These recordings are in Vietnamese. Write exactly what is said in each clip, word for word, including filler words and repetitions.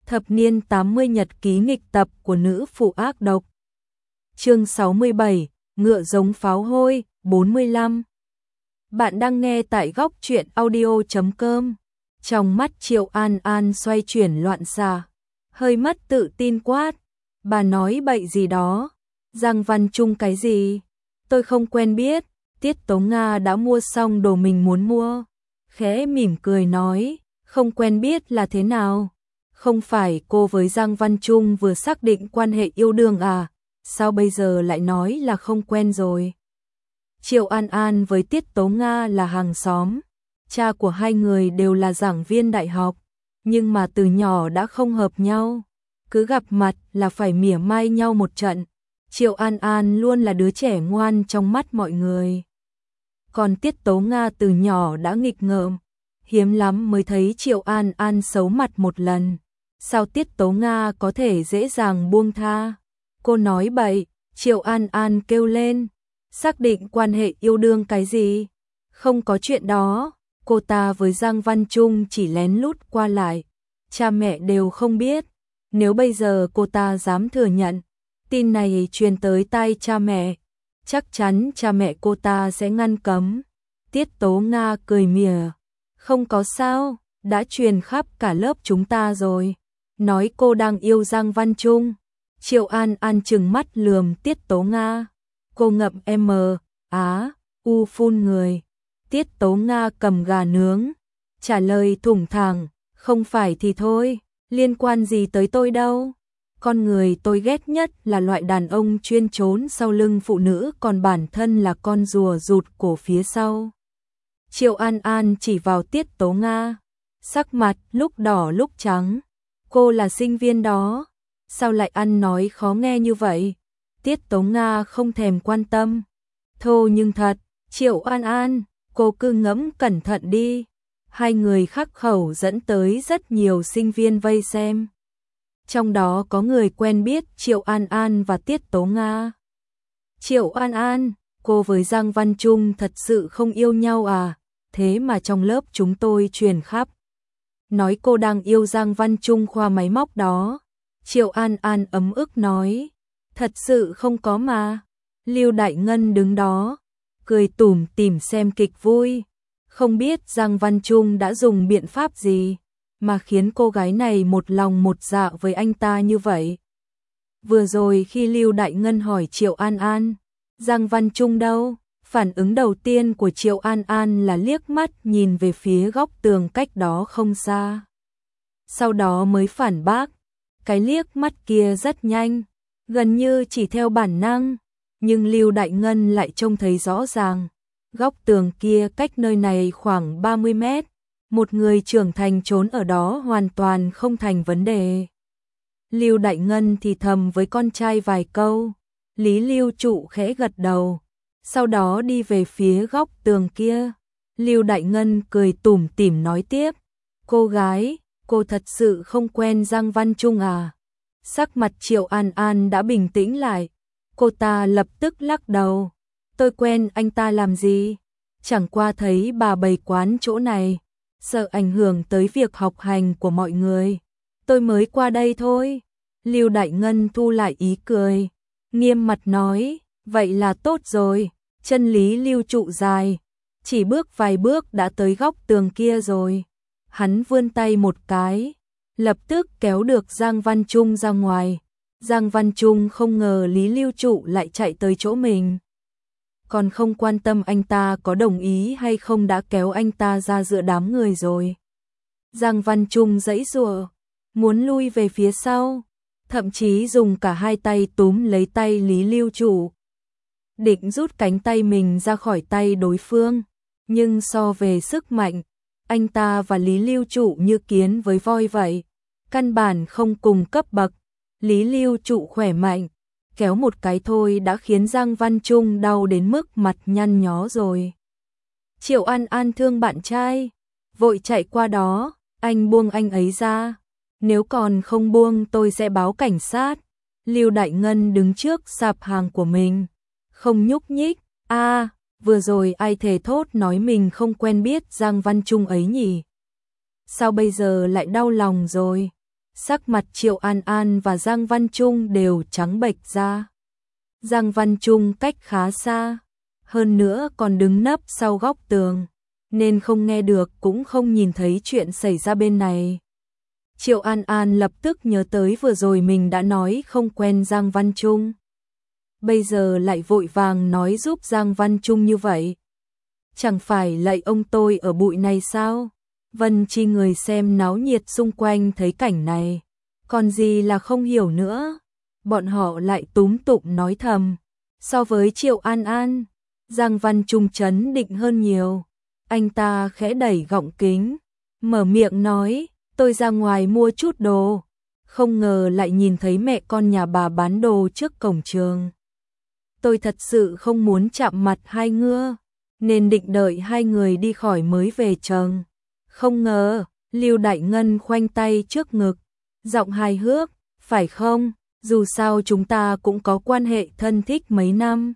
Thập niên tám mươi nhật ký nghịch tập của nữ phụ ác độc. Chương sáu mươi bảy, ngựa giống pháo hôi, bốn mươi lăm. Bạn đang nghe tại góc truyện audio chấm com. Trong mắt Triệu An An xoay chuyển loạn xạ, hơi mất tự tin quát, bà nói bậy gì đó, Giang Văn Trung cái gì? Tôi không quen biết. Tiết Tố Nga đã mua xong đồ mình muốn mua, khẽ mỉm cười nói, không quen biết là thế nào? Không phải cô với Giang Văn Trung vừa xác định quan hệ yêu đương à, sao bây giờ lại nói là không quen rồi? Triệu An An với Tiết Tố Nga là hàng xóm, cha của hai người đều là giảng viên đại học, nhưng mà từ nhỏ đã không hợp nhau, cứ gặp mặt là phải mỉa mai nhau một trận. Triệu An An luôn là đứa trẻ ngoan trong mắt mọi người. Còn Tiết Tố Nga từ nhỏ đã nghịch ngợm, hiếm lắm mới thấy Triệu An An xấu mặt một lần. Sao Tiết Tố Nga có thể dễ dàng buông tha? Cô nói bậy. Triệu An An kêu lên, xác định quan hệ yêu đương cái gì? Không có chuyện đó, cô ta với Giang Văn Trung chỉ lén lút qua lại, cha mẹ đều không biết. Nếu bây giờ cô ta dám thừa nhận, tin này truyền tới tai cha mẹ, chắc chắn cha mẹ cô ta sẽ ngăn cấm. Tiết Tố Nga cười mỉa, không có sao, đã truyền khắp cả lớp chúng ta rồi. Nói cô đang yêu Giang Văn Trung. Triệu An An trừng mắt lườm Tiết Tố Nga. Cô ngậm M, á, u phun người. Tiết Tố Nga cầm gà nướng, trả lời thủng thẳng, không phải thì thôi, liên quan gì tới tôi đâu. Con người tôi ghét nhất là loại đàn ông chuyên trốn sau lưng phụ nữ còn bản thân là con rùa rụt cổ phía sau. Triệu An An chỉ vào Tiết Tố Nga, sắc mặt lúc đỏ lúc trắng. Cô là sinh viên đó, sao lại ăn nói khó nghe như vậy? Tiết Tố Nga không thèm quan tâm. Thô nhưng thật, Triệu An An, cô cứ ngẫm cẩn thận đi. Hai người khắc khẩu dẫn tới rất nhiều sinh viên vây xem. Trong đó có người quen biết Triệu An An và Tiết Tố Nga. Triệu An An, cô với Giang Văn Trung thật sự không yêu nhau à? Thế mà trong lớp chúng tôi truyền khắp. Nói cô đang yêu Giang Văn Trung khoa máy móc đó. Triệu An An ấm ức nói, thật sự không có mà. Lưu Đại Ngân đứng đó, cười tủm tỉm xem kịch vui. Không biết Giang Văn Trung đã dùng biện pháp gì mà khiến cô gái này một lòng một dạ với anh ta như vậy. Vừa rồi khi Lưu Đại Ngân hỏi Triệu An An, Giang Văn Trung đâu? Phản ứng đầu tiên của Triệu An An là liếc mắt nhìn về phía góc tường cách đó không xa. Sau đó mới phản bác, cái liếc mắt kia rất nhanh, gần như chỉ theo bản năng, nhưng Lưu Đại Ngân lại trông thấy rõ ràng. Góc tường kia cách nơi này khoảng ba mươi mét, một người trưởng thành trốn ở đó hoàn toàn không thành vấn đề. Lưu Đại Ngân thì thầm với con trai vài câu, Lý Lưu Trụ khẽ gật đầu. Sau đó đi về phía góc tường kia. Lưu Đại Ngân cười tủm tỉm nói tiếp, cô gái, cô thật sự không quen Giang Văn Trung à? Sắc mặt Triệu An An đã bình tĩnh lại. Cô ta lập tức lắc đầu, tôi quen anh ta làm gì? Chẳng qua thấy bà bày quán chỗ này, sợ ảnh hưởng tới việc học hành của mọi người, tôi mới qua đây thôi. Lưu Đại Ngân thu lại ý cười, nghiêm mặt nói, vậy là tốt rồi. Chân Lý Lưu Trụ dài, chỉ bước vài bước đã tới góc tường kia rồi. Hắn vươn tay một cái, lập tức kéo được Giang Văn Trung ra ngoài. Giang Văn Trung không ngờ Lý Lưu Trụ lại chạy tới chỗ mình. Còn không quan tâm anh ta có đồng ý hay không đã kéo anh ta ra giữa đám người rồi. Giang Văn Trung giãy giụa, muốn lui về phía sau, thậm chí dùng cả hai tay túm lấy tay Lý Lưu Trụ, định rút cánh tay mình ra khỏi tay đối phương, nhưng so về sức mạnh, anh ta và Lý Lưu Trụ như kiến với voi vậy, căn bản không cùng cấp bậc. Lý Lưu Trụ khỏe mạnh, kéo một cái thôi đã khiến Giang Văn Trung đau đến mức mặt nhăn nhó rồi. Triệu An An thương bạn trai, vội chạy qua đó, anh buông anh ấy ra, nếu còn không buông tôi sẽ báo cảnh sát. Lưu Đại Ngân đứng trước sạp hàng của mình, không nhúc nhích. A, à, vừa rồi ai thề thốt nói mình không quen biết Giang Văn Trung ấy nhỉ? Sao bây giờ lại đau lòng rồi? sắc mặt Triệu An An và Giang Văn Trung đều trắng bệch ra. Giang Văn Trung cách khá xa, hơn nữa còn đứng nấp sau góc tường, nên không nghe được cũng không nhìn thấy chuyện xảy ra bên này. Triệu An An lập tức nhớ tới vừa rồi mình đã nói không quen Giang Văn Trung. Bây giờ lại vội vàng nói giúp Giang Văn Trung như vậy. Chẳng phải lạy ông tôi ở bụi này sao? Vân Chi người xem náo nhiệt xung quanh thấy cảnh này, còn gì là không hiểu nữa. Bọn họ lại túm tụm nói thầm. So với Triệu An An, Giang Văn Trung chấn định hơn nhiều. Anh ta khẽ đẩy gọng kính, mở miệng nói, tôi ra ngoài mua chút đồ. Không ngờ lại nhìn thấy mẹ con nhà bà bán đồ trước cổng trường. Tôi thật sự không muốn chạm mặt hai ngưa, nên định đợi hai người đi khỏi mới về chồng. Không ngờ, Lưu Đại Ngân khoanh tay trước ngực, giọng hài hước, phải không? Dù sao chúng ta cũng có quan hệ thân thích mấy năm.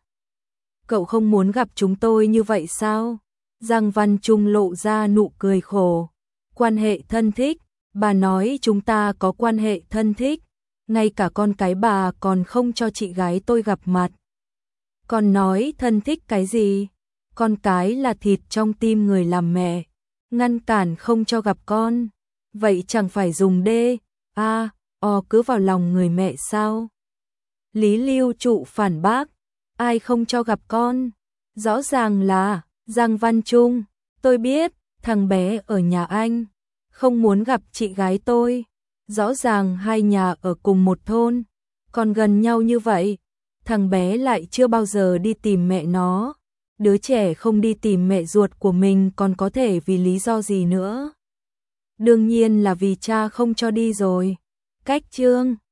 Cậu không muốn gặp chúng tôi như vậy sao? Giang Văn Trung lộ ra nụ cười khổ. Quan hệ thân thích, bà nói chúng ta có quan hệ thân thích, ngay cả con cái bà còn không cho chị gái tôi gặp mặt. Còn nói thân thích cái gì? Con cái là thịt trong tim người làm mẹ, ngăn cản không cho gặp con. Vậy chẳng phải dùng đê, a, o cứ vào lòng người mẹ sao? Lý Lưu Trụ phản bác, ai không cho gặp con? Rõ ràng là Giang Văn Trung, tôi biết, thằng bé ở nhà anh, không muốn gặp chị gái tôi. Rõ ràng hai nhà ở cùng một thôn, còn gần nhau như vậy, thằng bé lại chưa bao giờ đi tìm mẹ nó. Đứa trẻ không đi tìm mẹ ruột của mình còn có thể vì lý do gì nữa? Đương nhiên là vì cha không cho đi rồi. Cách chương